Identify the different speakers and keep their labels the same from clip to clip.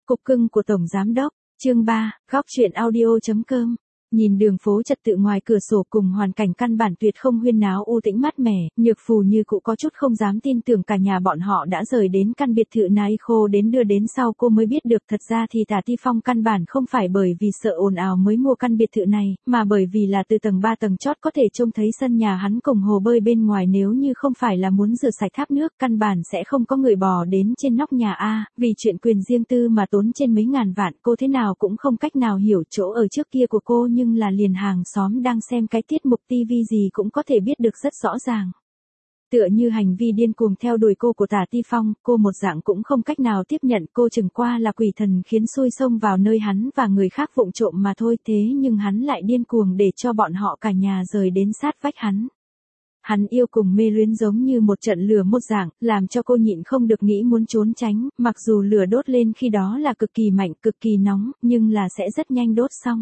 Speaker 1: Cục cưng của Tổng Giám Đốc, chương 3, góc chuyện audio.com. Nhìn đường phố trật tự ngoài cửa sổ cùng hoàn cảnh căn bản tuyệt không huyên náo u tĩnh mát mẻ, Nhược Phù như cụ có chút không dám tin tưởng cả nhà bọn họ đã rời đến căn biệt thự này khô đến đưa đến sau cô mới biết được thật ra thì Tả Ti Phong căn bản không phải bởi vì sợ ồn ào mới mua căn biệt thự này, mà bởi vì là từ tầng 3 tầng chót có thể trông thấy sân nhà hắn cùng hồ bơi bên ngoài, nếu như không phải là muốn rửa sạch tháp nước căn bản sẽ không có người bò đến trên nóc nhà a, vì chuyện quyền riêng tư mà tốn trên mấy ngàn vạn cô thế nào cũng không cách nào hiểu chỗ ở trước kia của cô, nhưng là liền hàng xóm đang xem cái tiết mục TV gì cũng có thể biết được rất rõ ràng. Tựa như hành vi điên cuồng theo đuổi cô của Tả Ti Phong, cô một dạng cũng không cách nào tiếp nhận, cô chừng qua là quỷ thần khiến xui xông vào nơi hắn và người khác vụng trộm mà thôi, thế nhưng hắn lại điên cuồng để cho bọn họ cả nhà rời đến sát vách hắn. Hắn yêu cùng mê luyến giống như một trận lửa một dạng, làm cho cô nhịn không được nghĩ muốn trốn tránh, mặc dù lửa đốt lên khi đó là cực kỳ mạnh, cực kỳ nóng, nhưng là sẽ rất nhanh đốt xong.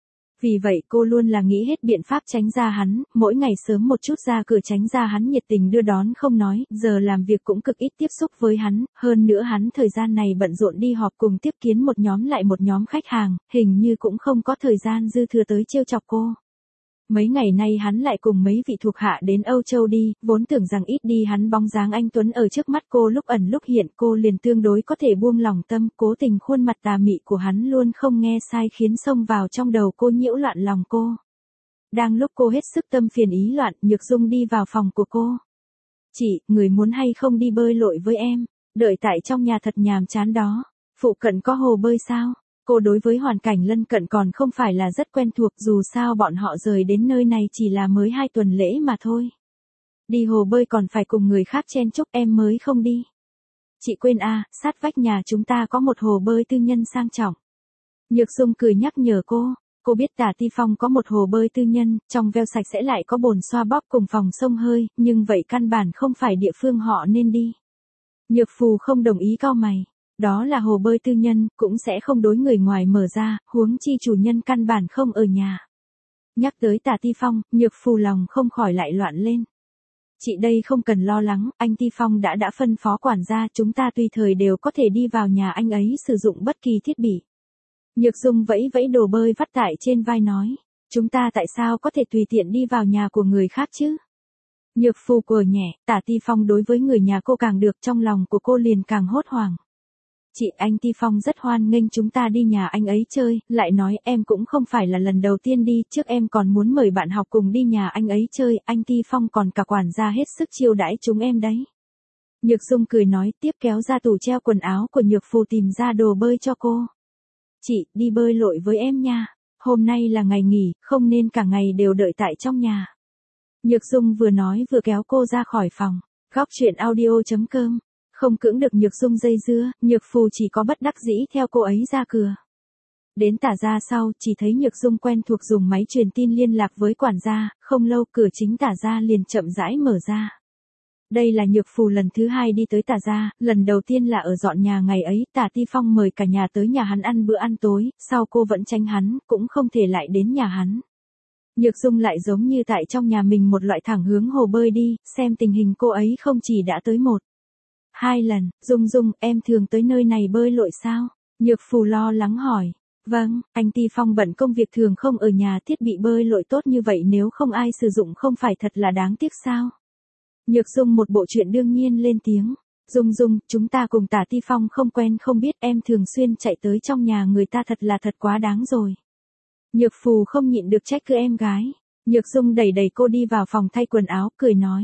Speaker 1: Vì vậy cô luôn là nghĩ hết biện pháp tránh ra hắn, mỗi ngày sớm một chút ra cửa tránh ra hắn nhiệt tình đưa đón không nói, giờ làm việc cũng cực ít tiếp xúc với hắn, hơn nữa hắn thời gian này bận rộn đi họp cùng tiếp kiến một nhóm lại một nhóm khách hàng, hình như cũng không có thời gian dư thừa tới trêu chọc cô. Mấy ngày nay hắn lại cùng mấy vị thuộc hạ đến Âu Châu đi, vốn tưởng rằng ít đi hắn bóng dáng anh Tuấn ở trước mắt cô lúc ẩn lúc hiện, cô liền tương đối có thể buông lòng tâm, cố tình khuôn mặt tà mị của hắn luôn không nghe sai khiến xông vào trong đầu cô nhiễu loạn lòng cô. Đang lúc cô hết sức tâm phiền ý loạn, Nhược Dung đi vào phòng của cô. Chị, người muốn hay không đi bơi lội với em, đợi tại trong nhà thật nhàm chán đó, phụ cận có hồ bơi sao? Cô đối với hoàn cảnh lân cận còn không phải là rất quen thuộc, dù sao bọn họ rời đến nơi này chỉ là mới 2 tuần lễ mà thôi. Đi hồ bơi còn phải cùng người khác chen chúc, em mới không đi. Chị quên à, sát vách nhà chúng ta có một hồ bơi tư nhân sang trọng. Nhược Dung cười nhắc nhở cô biết Tả Ti Phong có một hồ bơi tư nhân, trong veo sạch sẽ lại có bồn xoa bóp cùng phòng xông hơi, nhưng vậy căn bản không phải địa phương họ nên đi. Nhược Phù không đồng ý cau mày. Đó là hồ bơi tư nhân, cũng sẽ không đối người ngoài mở ra, huống chi chủ nhân căn bản không ở nhà. Nhắc tới Tả Ti Phong, Nhược Phù lòng không khỏi lại loạn lên. Chị đây không cần lo lắng, anh Ti Phong đã phân phó quản gia, chúng ta tùy thời đều có thể đi vào nhà anh ấy sử dụng bất kỳ thiết bị. Nhược Dung vẫy vẫy đồ bơi vắt tại trên vai nói, chúng ta tại sao có thể tùy tiện đi vào nhà của người khác chứ? Nhược Phù cười nhẹ, Tả Ti Phong đối với người nhà cô càng được, trong lòng của cô liền càng hốt hoảng. Chị, anh Ti Phong rất hoan nghênh chúng ta đi nhà anh ấy chơi, lại nói em cũng không phải là lần đầu tiên đi, trước em còn muốn mời bạn học cùng đi nhà anh ấy chơi, anh Ti Phong còn cả quản gia hết sức chiêu đãi chúng em đấy. Nhược Dung cười nói, tiếp kéo ra tủ treo quần áo của Nhược Phù tìm ra đồ bơi cho cô. Chị, đi bơi lội với em nha, hôm nay là ngày nghỉ, không nên cả ngày đều đợi tại trong nhà. Nhược Dung vừa nói vừa kéo cô ra khỏi phòng. Góc chuyện audio.com. Không cưỡng được Nhược Dung dây dưa, Nhược Phù chỉ có bất đắc dĩ theo cô ấy ra cửa. Đến Tả gia sau, chỉ thấy Nhược Dung quen thuộc dùng máy truyền tin liên lạc với quản gia, không lâu cửa chính Tả gia liền chậm rãi mở ra. Đây là Nhược Phù lần thứ 2 đi tới Tả gia, lần đầu tiên là ở dọn nhà ngày ấy, Tả Ti Phong mời cả nhà tới nhà hắn ăn bữa ăn tối, sau cô vẫn tránh hắn, cũng không thể lại đến nhà hắn. Nhược Dung lại giống như tại trong nhà mình một loại thẳng hướng hồ bơi đi, xem tình hình cô ấy không chỉ đã tới 1-2 lần, Dung, em thường tới nơi này bơi lội sao? Nhược Phù lo lắng hỏi. Vâng, anh Ti Phong bận công việc thường không ở nhà, thiết bị bơi lội tốt như vậy nếu không ai sử dụng không phải thật là đáng tiếc sao? Nhược Dung một bộ chuyện đương nhiên lên tiếng. Dung, chúng ta cùng Tả Ti Phong không quen không biết, em thường xuyên chạy tới trong nhà người ta thật là thật quá đáng rồi. Nhược Phù không nhịn được trách cứ em gái. Nhược Dung đẩy cô đi vào phòng thay quần áo, cười nói.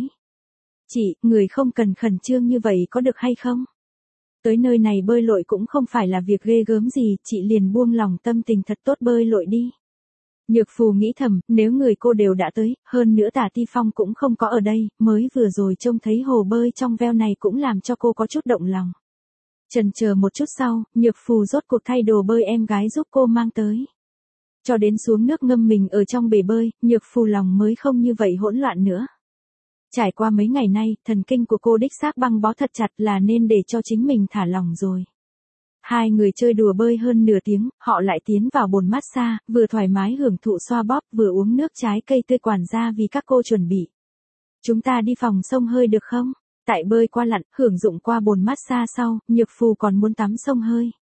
Speaker 1: Chị, người không cần khẩn trương như vậy có được hay không? Tới nơi này bơi lội cũng không phải là việc ghê gớm gì, chị liền buông lòng tâm tình thật tốt bơi lội đi. Nhược Phù nghĩ thầm, nếu người cô đều đã tới, hơn nữa Tả Ti Phong cũng không có ở đây, mới vừa rồi trông thấy hồ bơi trong veo này cũng làm cho cô có chút động lòng. Chần chờ một chút sau, Nhược Phù rốt cuộc thay đồ bơi em gái giúp cô mang tới. Cho đến xuống nước ngâm mình ở trong bể bơi, Nhược Phù lòng mới không như vậy hỗn loạn nữa. Trải qua mấy ngày nay, thần kinh của cô đích xác băng bó thật chặt là nên để cho chính mình thả lỏng rồi. Hai người chơi đùa bơi hơn nửa tiếng, họ lại tiến vào bồn massage, vừa thoải mái hưởng thụ xoa bóp vừa uống nước trái cây tươi quản gia vì các cô chuẩn bị. Chúng ta đi phòng sông hơi được không? Tại bơi qua lặn, hưởng dụng qua bồn massage sau, Nhược Phù còn muốn tắm sông hơi.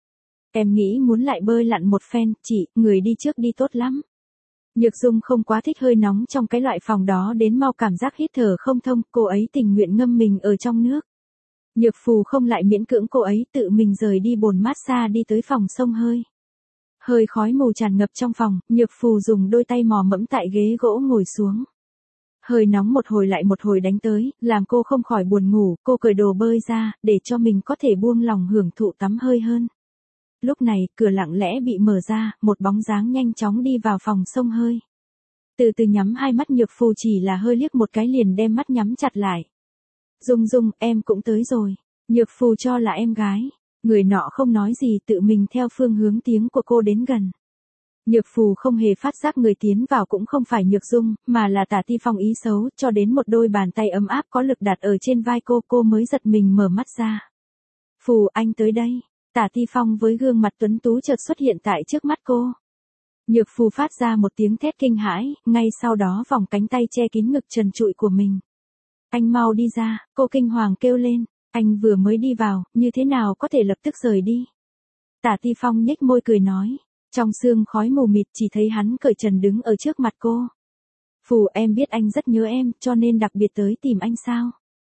Speaker 1: Em nghĩ muốn lại bơi lặn một phen, chị, người đi trước đi tốt lắm. Nhược Dung không quá thích hơi nóng trong cái loại phòng đó đến mau cảm giác hít thở không thông, cô ấy tình nguyện ngâm mình ở trong nước. Nhược Phù không lại miễn cưỡng cô ấy, tự mình rời đi bồn massage đi tới phòng xông hơi. Hơi khói mù tràn ngập trong phòng, Nhược Phù dùng đôi tay mò mẫm tại ghế gỗ ngồi xuống. Hơi nóng một hồi lại một hồi đánh tới, làm cô không khỏi buồn ngủ, cô cởi đồ bơi ra, để cho mình có thể buông lòng hưởng thụ tắm hơi hơn. Lúc này, cửa lặng lẽ bị mở ra, một bóng dáng nhanh chóng đi vào phòng xông hơi. Từ từ nhắm hai mắt, Nhược Phù chỉ là hơi liếc một cái liền đem mắt nhắm chặt lại. Dung Dung, em cũng tới rồi. Nhược Phù cho là em gái. Người nọ không nói gì, tự mình theo phương hướng tiếng của cô đến gần. Nhược Phù không hề phát giác người tiến vào cũng không phải Nhược Dung, mà là Tả Ti Phong ý xấu, cho đến một đôi bàn tay ấm áp có lực đặt ở trên vai cô mới giật mình mở mắt ra. Phù, anh tới đây. Tả Ti Phong với gương mặt tuấn tú chợt xuất hiện tại trước mắt cô. Nhược Phù phát ra một tiếng thét kinh hãi, ngay sau đó vòng cánh tay che kín ngực trần trụi của mình. Anh mau đi ra, cô kinh hoàng kêu lên, anh vừa mới đi vào, như thế nào có thể lập tức rời đi. Tả Ti Phong nhếch môi cười nói, trong sương khói mù mịt chỉ thấy hắn cởi trần đứng ở trước mặt cô. Phù, em biết anh rất nhớ em, cho nên đặc biệt tới tìm anh sao?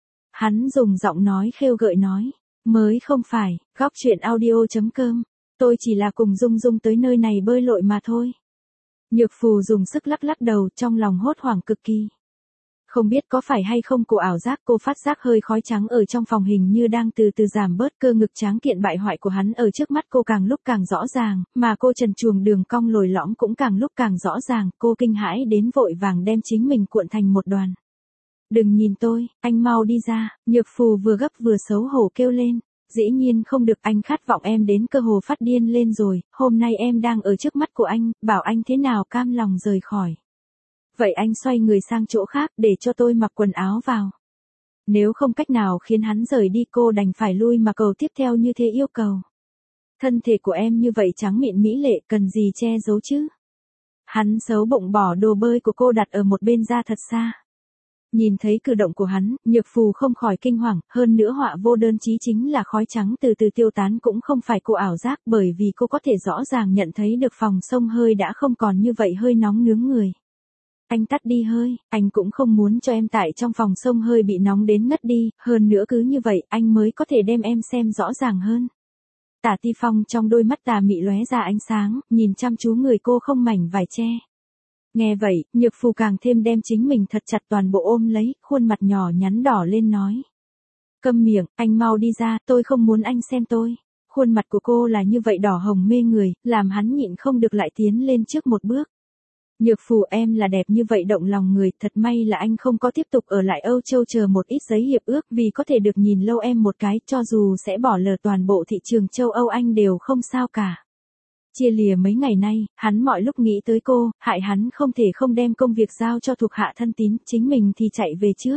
Speaker 1: Hắn dùng giọng nói khêu gợi nói, mới không phải, góc chuyện audio.com, tôi chỉ là cùng Dung Dung tới nơi này bơi lội mà thôi. Nhược Phù dùng sức lắc lắc đầu, trong lòng hốt hoảng cực kỳ. Không biết có phải hay không cô ảo giác, cô phát giác hơi khói trắng ở trong phòng hình như đang từ từ giảm bớt, cơ ngực tráng kiện bại hoại của hắn ở trước mắt cô càng lúc càng rõ ràng, mà cô trần truồng đường cong lồi lõm cũng càng lúc càng rõ ràng, cô kinh hãi đến vội vàng đem chính mình cuộn thành một đoàn. Đừng nhìn tôi, anh mau đi ra, Nhược Phù vừa gấp vừa xấu hổ kêu lên. Dĩ nhiên không được, anh khát vọng em đến cơ hồ phát điên lên rồi, hôm nay em đang ở trước mắt của anh, bảo anh thế nào cam lòng rời khỏi. Vậy anh xoay người sang chỗ khác để cho tôi mặc quần áo vào. Nếu không cách nào khiến hắn rời đi, cô đành phải lui mà cầu tiếp theo như thế yêu cầu. Thân thể của em như vậy trắng mịn mỹ lệ, cần gì che giấu chứ. Hắn xấu bụng bỏ đồ bơi của cô đặt ở một bên ra thật xa. Nhìn thấy cử động của hắn, Nhược Phù không khỏi kinh hoàng, hơn nữa họa vô đơn chí chính là khói trắng từ từ tiêu tán cũng không phải cô ảo giác, bởi vì cô có thể rõ ràng nhận thấy được phòng xông hơi đã không còn như vậy hơi nóng nướng người. Anh tắt đi hơi, anh cũng không muốn cho em tại trong phòng xông hơi bị nóng đến ngất đi, hơn nữa cứ như vậy anh mới có thể đem em xem rõ ràng hơn. Tả Ti Phong trong đôi mắt tà mị lóe ra ánh sáng, nhìn chăm chú người cô không mảnh vải che. Nghe vậy, Nhược Phù càng thêm đem chính mình thật chặt toàn bộ ôm lấy, khuôn mặt nhỏ nhắn đỏ lên nói. Câm miệng, anh mau đi ra, tôi không muốn anh xem tôi. Khuôn mặt của cô là như vậy đỏ hồng mê người, làm hắn nhịn không được lại tiến lên trước một bước. Nhược Phù, em là đẹp như vậy động lòng người, thật may là anh không có tiếp tục ở lại Âu Châu chờ một ít giấy hiệp ước, vì có thể được nhìn lâu em một cái, cho dù sẽ bỏ lỡ toàn bộ thị trường châu Âu anh đều không sao cả. Chia lìa mấy ngày nay, hắn mọi lúc nghĩ tới cô, hại hắn không thể không đem công việc giao cho thuộc hạ thân tín, chính mình thì chạy về trước.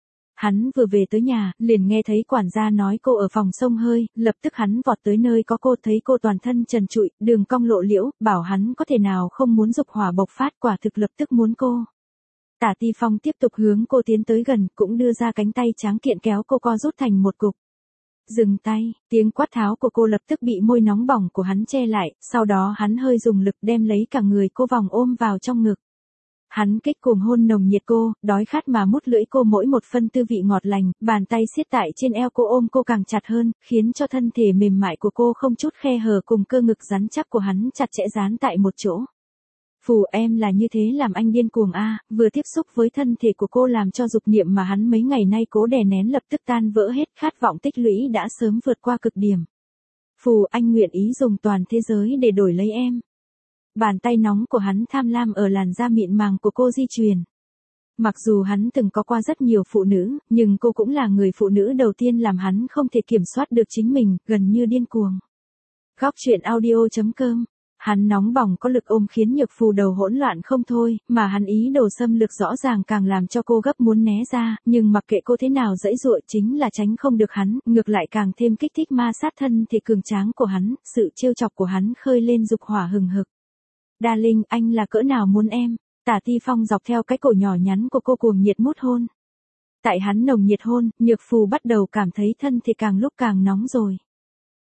Speaker 1: Hắn vừa về tới nhà, liền nghe thấy quản gia nói cô ở phòng xông hơi, lập tức hắn vọt tới nơi có cô, thấy cô toàn thân trần trụi, đường cong lộ liễu, bảo hắn có thể nào không muốn dục hỏa bộc phát, quả thực lập tức muốn cô. Tả Ti Phong tiếp tục hướng cô tiến tới gần, cũng đưa ra cánh tay tráng kiện kéo cô co rút thành một cục. Dừng tay, tiếng quát tháo của cô lập tức bị môi nóng bỏng của hắn che lại, sau đó hắn hơi dùng lực đem lấy cả người cô vòng ôm vào trong ngực. Hắn kích cuồng hôn nồng nhiệt cô, đói khát mà mút lưỡi cô mỗi một phân tư vị ngọt lành, bàn tay siết tại trên eo cô ôm cô càng chặt hơn, khiến cho thân thể mềm mại của cô không chút khe hở cùng cơ ngực rắn chắc của hắn chặt chẽ dán tại một chỗ. Phù, em là như thế làm anh điên cuồng a. Vừa tiếp xúc với thân thể của cô làm cho dục niệm mà hắn mấy ngày nay cố đè nén lập tức tan vỡ hết, khát vọng tích lũy đã sớm vượt qua cực điểm. Phù, anh nguyện ý dùng toàn thế giới để đổi lấy em. Bàn tay nóng của hắn tham lam ở làn da mịn màng của cô di chuyển. Mặc dù hắn từng có qua rất nhiều phụ nữ, nhưng cô cũng là người phụ nữ đầu tiên làm hắn không thể kiểm soát được chính mình, gần như điên cuồng. Góc chuyện audio.com. Hắn nóng bỏng có lực ôm khiến Nhược Phù đầu hỗn loạn không thôi, mà hắn ý đồ xâm lược rõ ràng càng làm cho cô gấp muốn né ra, nhưng mặc kệ cô thế nào dãy dụa chính là tránh không được hắn, ngược lại càng thêm kích thích ma sát thân thể cường tráng của hắn, sự trêu chọc của hắn khơi lên dục hỏa hừng hực. Darling, anh là cỡ nào muốn em? Tả Ti Phong dọc theo cái cổ nhỏ nhắn của cô cuồng nhiệt mút hôn. Tại hắn nồng nhiệt hôn, Nhược Phù bắt đầu cảm thấy thân thể càng lúc càng nóng rồi.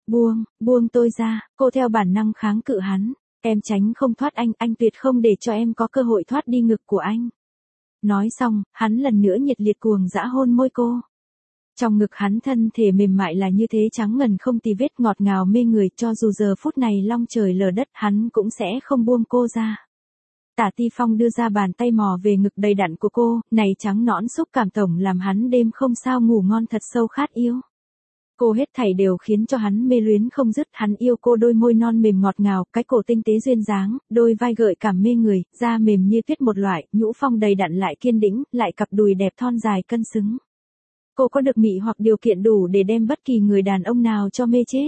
Speaker 1: Buông tôi ra, cô theo bản năng kháng cự hắn. Em tránh không thoát anh tuyệt không để cho em có cơ hội thoát đi ngực của anh. Nói xong, hắn lần nữa nhiệt liệt cuồng dã hôn môi cô. Trong ngực hắn thân thể mềm mại là như thế trắng ngần không tì vết ngọt ngào mê người, cho dù giờ phút này long trời lở đất hắn cũng sẽ không buông cô ra. Tả Ti Phong đưa ra bàn tay mò về ngực đầy đặn của cô, này trắng nõn xúc cảm tổng làm hắn đêm không sao ngủ ngon thật sâu khát yêu. Cô hết thảy đều khiến cho hắn mê luyến không dứt, hắn yêu cô đôi môi non mềm ngọt ngào, cái cổ tinh tế duyên dáng, đôi vai gợi cảm mê người, da mềm như tuyết một loại, nhũ phong đầy đặn lại kiên đĩnh, lại cặp đùi đẹp thon dài cân xứng. Cô có được mị hoặc điều kiện đủ để đem bất kỳ người đàn ông nào cho mê chết.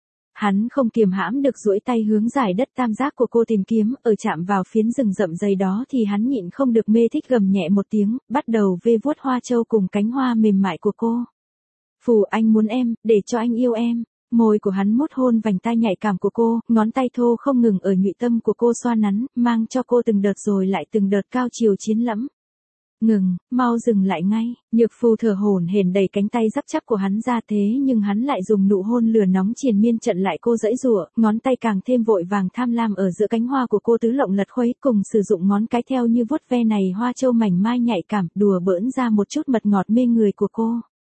Speaker 1: Hắn không kiềm hãm được duỗi tay hướng giải đất tam giác của cô tìm kiếm, ở chạm vào phiến rừng rậm dày đó thì hắn nhịn không được mê thích gầm nhẹ một tiếng, bắt đầu vê vuốt hoa châu cùng cánh hoa mềm mại của cô. Phù anh muốn em, để cho anh yêu em. Môi của hắn mút hôn vành tai nhạy cảm của cô, ngón tay thô không ngừng ở nhụy tâm của cô xoa nắn, mang cho cô từng đợt rồi lại từng đợt cao chiều chiến lẫm. Ngừng, mau dừng lại ngay. Nhược Phù thở hổn hển đẩy cánh tay rắc chắc của hắn ra, thế nhưng hắn lại dùng nụ hôn lửa nóng triền miên chặn lại cô giãy giụa, ngón tay càng thêm vội vàng tham lam ở giữa cánh hoa của cô tứ lộng lật khuấy, cùng sử dụng ngón cái theo như vuốt ve này hoa châu mảnh mai nhạy cảm, đùa bỡn ra một chút mật ngọt mê người của cô.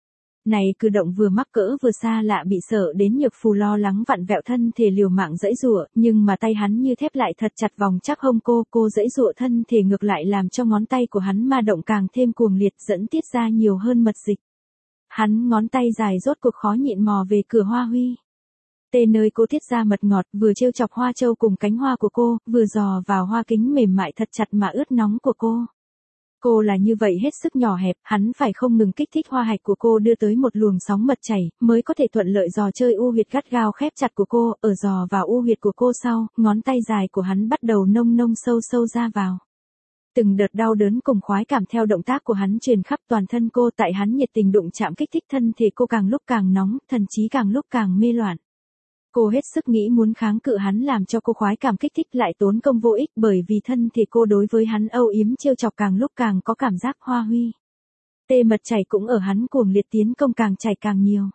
Speaker 1: Này cử động vừa mắc cỡ vừa xa lạ bị sợ đến Nhược Phù lo lắng vặn vẹo thân thể liều mạng giãy giụa, nhưng mà tay hắn như thép lại thật chặt vòng chắc hông cô giãy giụa thân thể ngược lại làm cho ngón tay của hắn ma động càng thêm cuồng liệt, dẫn tiết ra nhiều hơn mật dịch. Hắn ngón tay dài rốt cuộc khó nhịn mò về cửa hoa huy. Tê nơi cô tiết ra mật ngọt, vừa trêu chọc hoa châu cùng cánh hoa của cô, vừa dò vào hoa kính mềm mại thật chặt mà ướt nóng của cô. Cô là như vậy hết sức nhỏ hẹp, hắn phải không ngừng kích thích hoa hạch của cô đưa tới một luồng sóng mật chảy, mới có thể thuận lợi dò chơi u huyệt gắt gao khép chặt của cô, ở dò vào u huyệt của cô sau, ngón tay dài của hắn bắt đầu nông nông sâu sâu ra vào. Từng đợt đau đớn cùng khoái cảm theo động tác của hắn truyền khắp toàn thân cô, tại hắn nhiệt tình đụng chạm kích thích thân thể cô càng lúc càng nóng, thần trí càng lúc càng mê loạn. Cô hết sức nghĩ muốn kháng cự hắn làm cho cô khoái cảm kích thích lại tốn công vô ích, bởi vì thân thể cô đối với hắn âu yếm trêu chọc càng lúc càng có cảm giác hoa huy. Tê mật chảy cũng ở hắn cuồng liệt tiến công càng chảy càng nhiều.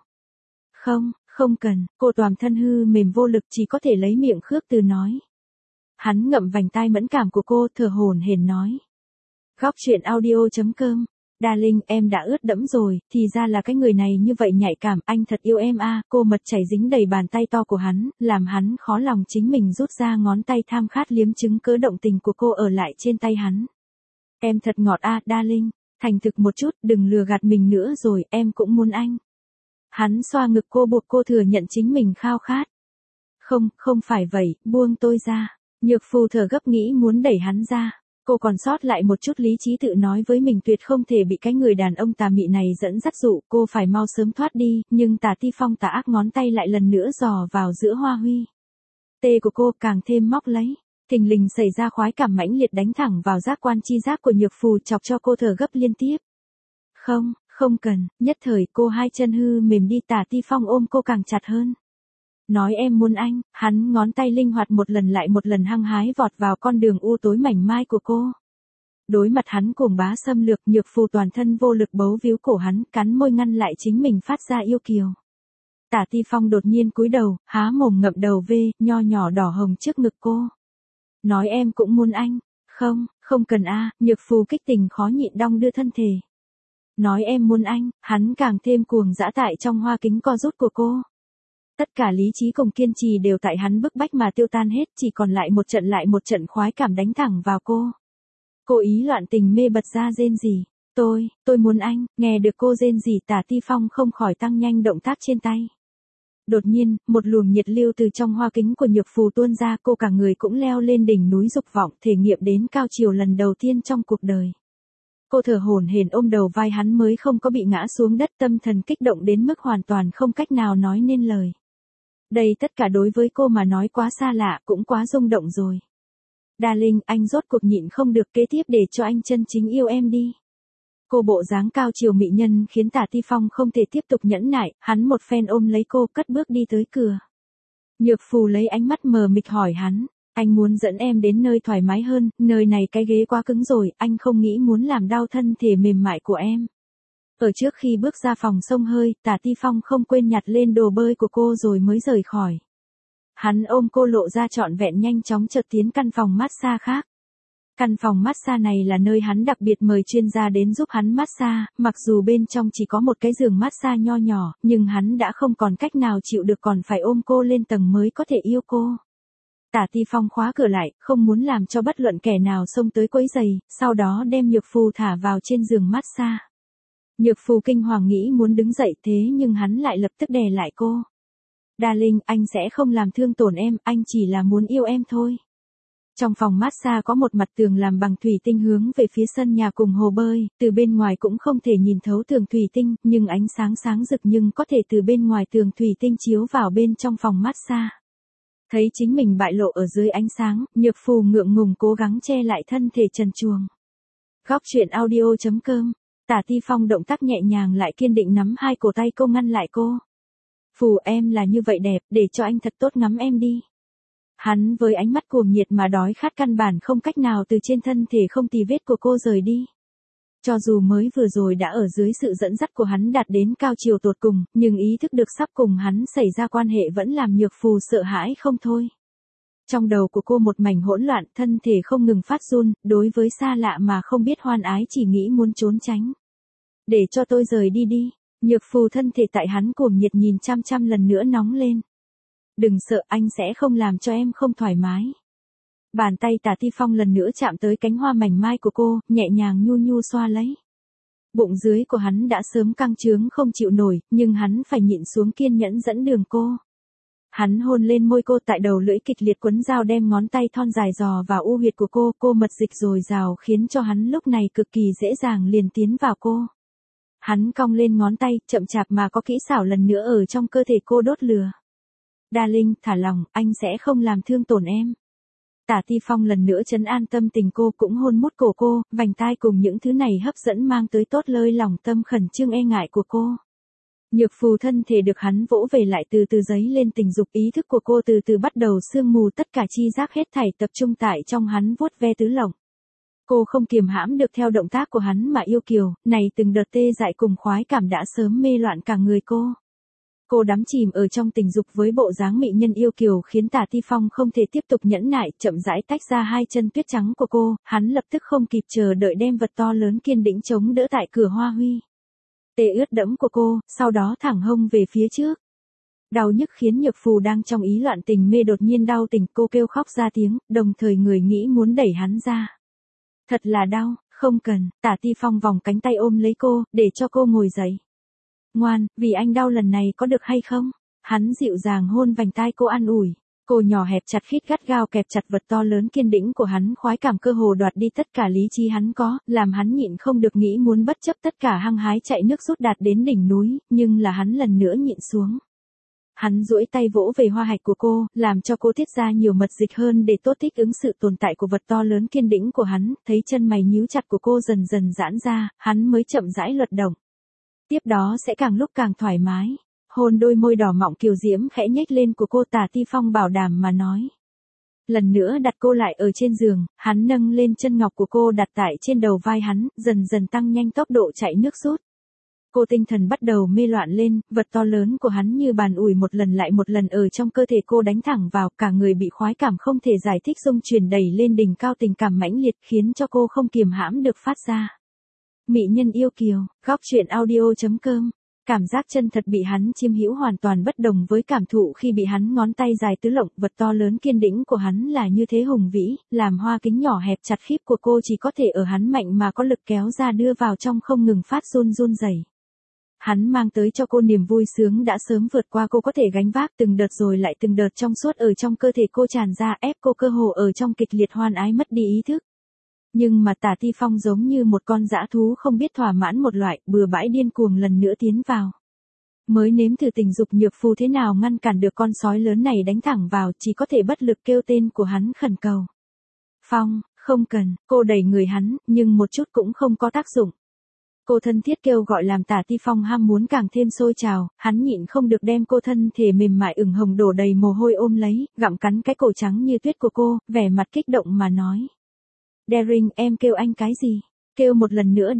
Speaker 1: Không cần, cô toàn thân hư mềm vô lực chỉ có thể lấy miệng khước từ nói. Hắn ngậm vành tai mẫn cảm của cô thở hổn hển nói. Góc truyện audio.com. Darling, em đã ướt đẫm rồi, thì ra là cái người này như vậy nhạy cảm, anh thật yêu em a. Cô mật chảy dính đầy bàn tay to của hắn, làm hắn khó lòng chính mình rút ra ngón tay tham khát liếm chứng cớ động tình của cô ở lại trên tay hắn. Em thật ngọt a, Darling, thành thực một chút, đừng lừa gạt mình nữa rồi, em cũng muốn anh. Hắn xoa ngực cô buộc cô thừa nhận chính mình khao khát. Không phải vậy, buông tôi ra. Nhược Phù thở gấp nghĩ muốn đẩy hắn ra. Cô còn sót lại một chút lý trí tự nói với mình tuyệt không thể bị cái người đàn ông tà mị này dẫn dắt dụ, cô phải mau sớm thoát đi, nhưng Tả Ti Phong tà ác ngón tay lại lần nữa dò vào giữa hoa huy. Tê của cô càng thêm móc lấy, thình lình xảy ra khoái cảm mãnh liệt đánh thẳng vào giác quan chi giác của Nhược Phù, chọc cho cô thở gấp liên tiếp. Không cần, nhất thời cô hai chân hư mềm đi, Tả Ti Phong ôm cô càng chặt hơn. Nói em muốn anh, hắn ngón tay linh hoạt một lần lại một lần hăng hái vọt vào con đường u tối mảnh mai của cô. Đối mặt hắn cuồng bá xâm lược, Nhược Phù toàn thân vô lực bấu víu cổ hắn, cắn môi ngăn lại chính mình phát ra yêu kiều. Tả Ti Phong đột nhiên cúi đầu, há mồm ngậm đầu vê, nho nhỏ đỏ hồng trước ngực cô. Nói em cũng muốn anh. Không cần a. Nhược Phù kích tình khó nhịn đong đưa thân thể. Nói em muốn anh, hắn càng thêm cuồng dã tại trong hoa kính co rút của cô. Tất cả lý trí cùng kiên trì đều tại hắn bức bách mà tiêu tan hết, chỉ còn lại một trận khoái cảm đánh thẳng vào cô. Cô ý loạn tình mê bật ra rên rỉ. Tôi muốn anh. Nghe được cô rên rỉ, Tả Ti Phong không khỏi tăng nhanh động tác trên tay. Đột nhiên, một luồng nhiệt lưu từ trong hoa kính của Nhược Phù tuôn ra, cô cả người cũng leo lên đỉnh núi dục vọng, thể nghiệm đến cao chiều lần đầu tiên trong cuộc đời. Cô thở hổn hển ôm đầu vai hắn mới không có bị ngã xuống đất, tâm thần kích động đến mức hoàn toàn không cách nào nói nên lời. Đây tất cả đối với cô mà nói quá xa lạ, cũng quá rung động rồi. Darling, anh rốt cuộc nhịn không được, kế tiếp để cho anh chân chính yêu em đi. Cô bộ dáng cao chiều mị nhân khiến Tả Ti Phong không thể tiếp tục nhẫn nại, hắn một phen ôm lấy cô, cất bước đi tới cửa. Nhược Phù lấy ánh mắt mờ mịt hỏi hắn, anh muốn dẫn em đến nơi thoải mái hơn, nơi này cái ghế quá cứng rồi, anh không nghĩ muốn làm đau thân thể mềm mại của em. Ở trước khi bước ra phòng xông hơi, Tả Ti Phong không quên nhặt lên đồ bơi của cô rồi mới rời khỏi. Hắn ôm cô lộ ra trọn vẹn nhanh chóng chợt tiến căn phòng massage khác. Căn phòng massage này là nơi hắn đặc biệt mời chuyên gia đến giúp hắn massage, mặc dù bên trong chỉ có một cái giường massage nho nhỏ, nhưng hắn đã không còn cách nào chịu được còn phải ôm cô lên tầng mới có thể yêu cô. Tả Ti Phong khóa cửa lại, không muốn làm cho bất luận kẻ nào xông tới quấy giày, sau đó đem Nhược Phù thả vào trên giường massage. Nhược Phù kinh hoàng nghĩ muốn đứng dậy thế nhưng hắn lại lập tức đè lại cô. Darling, anh sẽ không làm thương tổn em, anh chỉ là muốn yêu em thôi. Trong phòng massage có một mặt tường làm bằng thủy tinh hướng về phía sân nhà cùng hồ bơi, từ bên ngoài cũng không thể nhìn thấu tường thủy tinh, nhưng ánh sáng sáng rực nhưng có thể từ bên ngoài tường thủy tinh chiếu vào bên trong phòng massage. Thấy chính mình bại lộ ở dưới ánh sáng, Nhược Phù ngượng ngùng cố gắng che lại thân thể trần truồng. Góc truyện audio.com. Tả Ti Phong động tác nhẹ nhàng lại kiên định nắm hai cổ tay cô ngăn lại cô. Phù em là như vậy đẹp, để cho anh thật tốt ngắm em đi. Hắn với ánh mắt cuồng nhiệt mà đói khát căn bản không cách nào từ trên thân thể không tì vết của cô rời đi. Cho dù mới vừa rồi đã ở dưới sự dẫn dắt của hắn đạt đến cao chiều tột cùng, nhưng ý thức được sắp cùng hắn xảy ra quan hệ vẫn làm Nhược Phù sợ hãi không thôi. Trong đầu của cô một mảnh hỗn loạn, thân thể không ngừng phát run, đối với xa lạ mà không biết hoan ái chỉ nghĩ muốn trốn tránh. Để cho tôi rời đi đi. Nhược Phù thân thể tại hắn cuồng nhiệt nhìn chăm chăm lần nữa nóng lên. Đừng sợ, anh sẽ không làm cho em không thoải mái. Bàn tay Tả Ti Phong lần nữa chạm tới cánh hoa mảnh mai của cô, nhẹ nhàng nhu nhu xoa lấy. Bụng dưới của hắn đã sớm căng trướng không chịu nổi, nhưng hắn phải nhịn xuống kiên nhẫn dẫn đường cô. Hắn hôn lên môi cô tại đầu lưỡi kịch liệt quấn dao đem ngón tay thon dài dò vào u huyệt của cô mật dịch dồi dào khiến cho hắn lúc này cực kỳ dễ dàng liền tiến vào cô. Hắn cong lên ngón tay, chậm chạp mà có kỹ xảo lần nữa ở trong cơ thể cô đốt lửa. Darling, thả lòng, anh sẽ không làm thương tổn em. Tả Ti Phong lần nữa trấn an tâm tình cô cũng hôn mút cổ cô, vành tai cùng những thứ này hấp dẫn mang tới tốt lơi lòng tâm khẩn trương e ngại của cô. Nhược Phù thân thể được hắn vỗ về lại từ từ dấy lên tình dục, ý thức của cô từ từ bắt đầu sương mù, tất cả chi giác hết thảy tập trung tại trong hắn vuốt ve tứ lộng. Cô không kiềm hãm được theo động tác của hắn mà yêu kiều, này từng đợt tê dại cùng khoái cảm đã sớm mê loạn cả người cô. Cô đắm chìm ở trong tình dục với bộ dáng mỹ nhân yêu kiều khiến Tả Ti Phong không thể tiếp tục nhẫn nại, chậm rãi tách ra hai chân tuyết trắng của cô, hắn lập tức không kịp chờ đợi đem vật to lớn kiên định chống đỡ tại cửa hoa huy. Tê ướt đẫm của cô, sau đó thẳng hông về phía trước. Đau nhức khiến Nhược Phù đang trong ý loạn tình mê đột nhiên đau tỉnh, cô kêu khóc ra tiếng, đồng thời người nghĩ muốn đẩy hắn ra. Thật là đau, không cần, Tả Ti Phong vòng cánh tay ôm lấy cô, để cho cô ngồi dậy. Ngoan, vì anh đau lần này có được hay không? Hắn dịu dàng hôn vành tai cô an ủi. Cô nhỏ hẹp chặt khít gắt gao kẹp chặt vật to lớn kiên định của hắn, khoái cảm cơ hồ đoạt đi tất cả lý trí hắn có, làm hắn nhịn không được nghĩ muốn bất chấp tất cả hăng hái chạy nước rút đạt đến đỉnh núi, nhưng là hắn lần nữa nhịn xuống. Hắn duỗi tay vỗ về hoa hạch của cô, làm cho cô tiết ra nhiều mật dịch hơn để tốt thích ứng sự tồn tại của vật to lớn kiên định của hắn, thấy chân mày nhíu chặt của cô dần dần giãn ra, hắn mới chậm rãi luật động. Tiếp đó sẽ càng lúc càng thoải mái. Hôn đôi môi đỏ mọng kiều diễm khẽ nhếch lên của cô, Tả Ti Phong bảo đảm mà nói. Lần nữa đặt cô lại ở trên giường, hắn nâng lên chân ngọc của cô đặt tại trên đầu vai hắn, dần dần tăng nhanh tốc độ chạy nước rút. Cô tinh thần bắt đầu mê loạn lên, vật to lớn của hắn như bàn ủi một lần lại một lần ở trong cơ thể cô đánh thẳng vào, cả người bị khoái cảm không thể giải thích xung truyền đẩy lên đỉnh cao, tình cảm mãnh liệt khiến cho cô không kiềm hãm được phát ra. Mỹ nhân yêu kiều, góc truyện audio.com. Cảm giác chân thật bị hắn chiếm hữu hoàn toàn bất đồng với cảm thụ khi bị hắn ngón tay dài tứ lộng, vật to lớn kiên định của hắn là như thế hùng vĩ, làm hoa kính nhỏ hẹp chặt khít của cô chỉ có thể ở hắn mạnh mà có lực kéo ra đưa vào trong không ngừng phát run run rẩy. Hắn mang tới cho cô niềm vui sướng đã sớm vượt qua cô có thể gánh vác, từng đợt rồi lại từng đợt trong suốt ở trong cơ thể cô tràn ra, ép cô cơ hồ ở trong kịch liệt hoan ái mất đi ý thức. Nhưng mà Tả Ti Phong giống như một con dã thú không biết thỏa mãn một loại, bừa bãi điên cuồng lần nữa tiến vào. Mới nếm thử tình dục, Nhược Phù thế nào ngăn cản được con sói lớn này đánh thẳng vào, chỉ có thể bất lực kêu tên của hắn khẩn cầu. Phong, không cần, cô đẩy người hắn, nhưng một chút cũng không có tác dụng. Cô thân thiết kêu gọi làm Tả Ti Phong ham muốn càng thêm sôi trào, hắn nhịn không được đem cô thân thể mềm mại ửng hồng đổ đầy mồ hôi ôm lấy, gặm cắn cái cổ trắng như tuyết của cô, vẻ mặt kích động mà nói. Daring, em kêu anh cái gì? Kêu một lần nữa đi.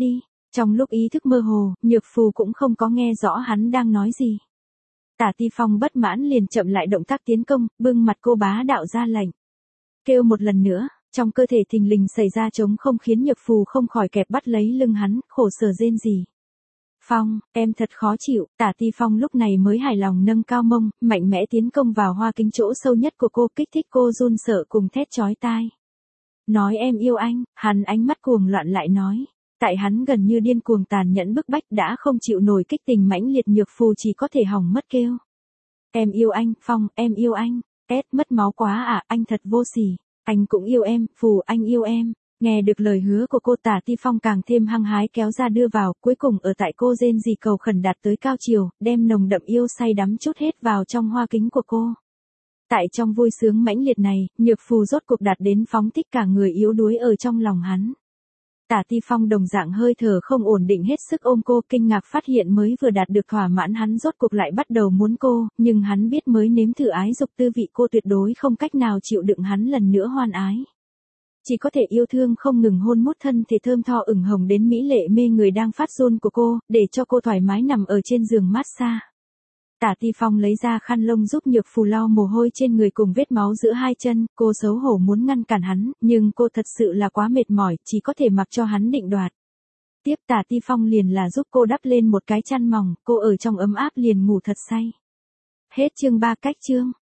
Speaker 1: Trong lúc ý thức mơ hồ, Nhược Phù cũng không có nghe rõ hắn đang nói gì. Tả Ti Phong bất mãn liền chậm lại động tác tiến công, bưng mặt cô bá đạo ra lệnh. Kêu một lần nữa, trong cơ thể thình lình xảy ra trống không khiến Nhược Phù không khỏi kẹp bắt lấy lưng hắn, khổ sở rên rỉ. Phong, em thật khó chịu, Tả Ti Phong lúc này mới hài lòng nâng cao mông, mạnh mẽ tiến công vào hoa kính chỗ sâu nhất của cô, kích thích cô run sợ cùng thét chói tai. Nói em yêu anh, hắn ánh mắt cuồng loạn lại nói. Tại hắn gần như điên cuồng tàn nhẫn bức bách đã không chịu nổi kích tình mãnh liệt, Nhược Phù chỉ có thể hỏng mất kêu. Em yêu anh, Phong, em yêu anh. Mất máu quá à, anh thật vô sỉ. Anh cũng yêu em, Phù, anh yêu em. Nghe được lời hứa của cô, Tả Ti Phong càng thêm hăng hái kéo ra đưa vào, cuối cùng ở tại cô rên rỉ cầu khẩn đạt tới cao chiều, đem nồng đậm yêu say đắm chút hết vào trong hoa kính của cô. Tại trong vui sướng mãnh liệt này, Nhược Phù rốt cuộc đạt đến phóng thích cả người yếu đuối ở trong lòng hắn. Tả Ti Phong đồng dạng hơi thở không ổn định hết sức ôm cô, kinh ngạc phát hiện mới vừa đạt được thỏa mãn hắn rốt cuộc lại bắt đầu muốn cô, nhưng hắn biết mới nếm thử ái dục tư vị cô tuyệt đối không cách nào chịu đựng hắn lần nữa hoan ái. Chỉ có thể yêu thương không ngừng hôn mút thân thể thơm tho ửng hồng đến mỹ lệ mê người đang phát run của cô, để cho cô thoải mái nằm ở trên giường massage. Tả Ti Phong lấy ra khăn lông giúp Nhược Phù lau mồ hôi trên người cùng vết máu giữa hai chân, cô xấu hổ muốn ngăn cản hắn, nhưng cô thật sự là quá mệt mỏi, chỉ có thể mặc cho hắn định đoạt. Tiếp Tả Ti Phong liền là giúp cô đắp lên một cái chăn mỏng, cô ở trong ấm áp liền ngủ thật say. Hết chương 3 cách chương.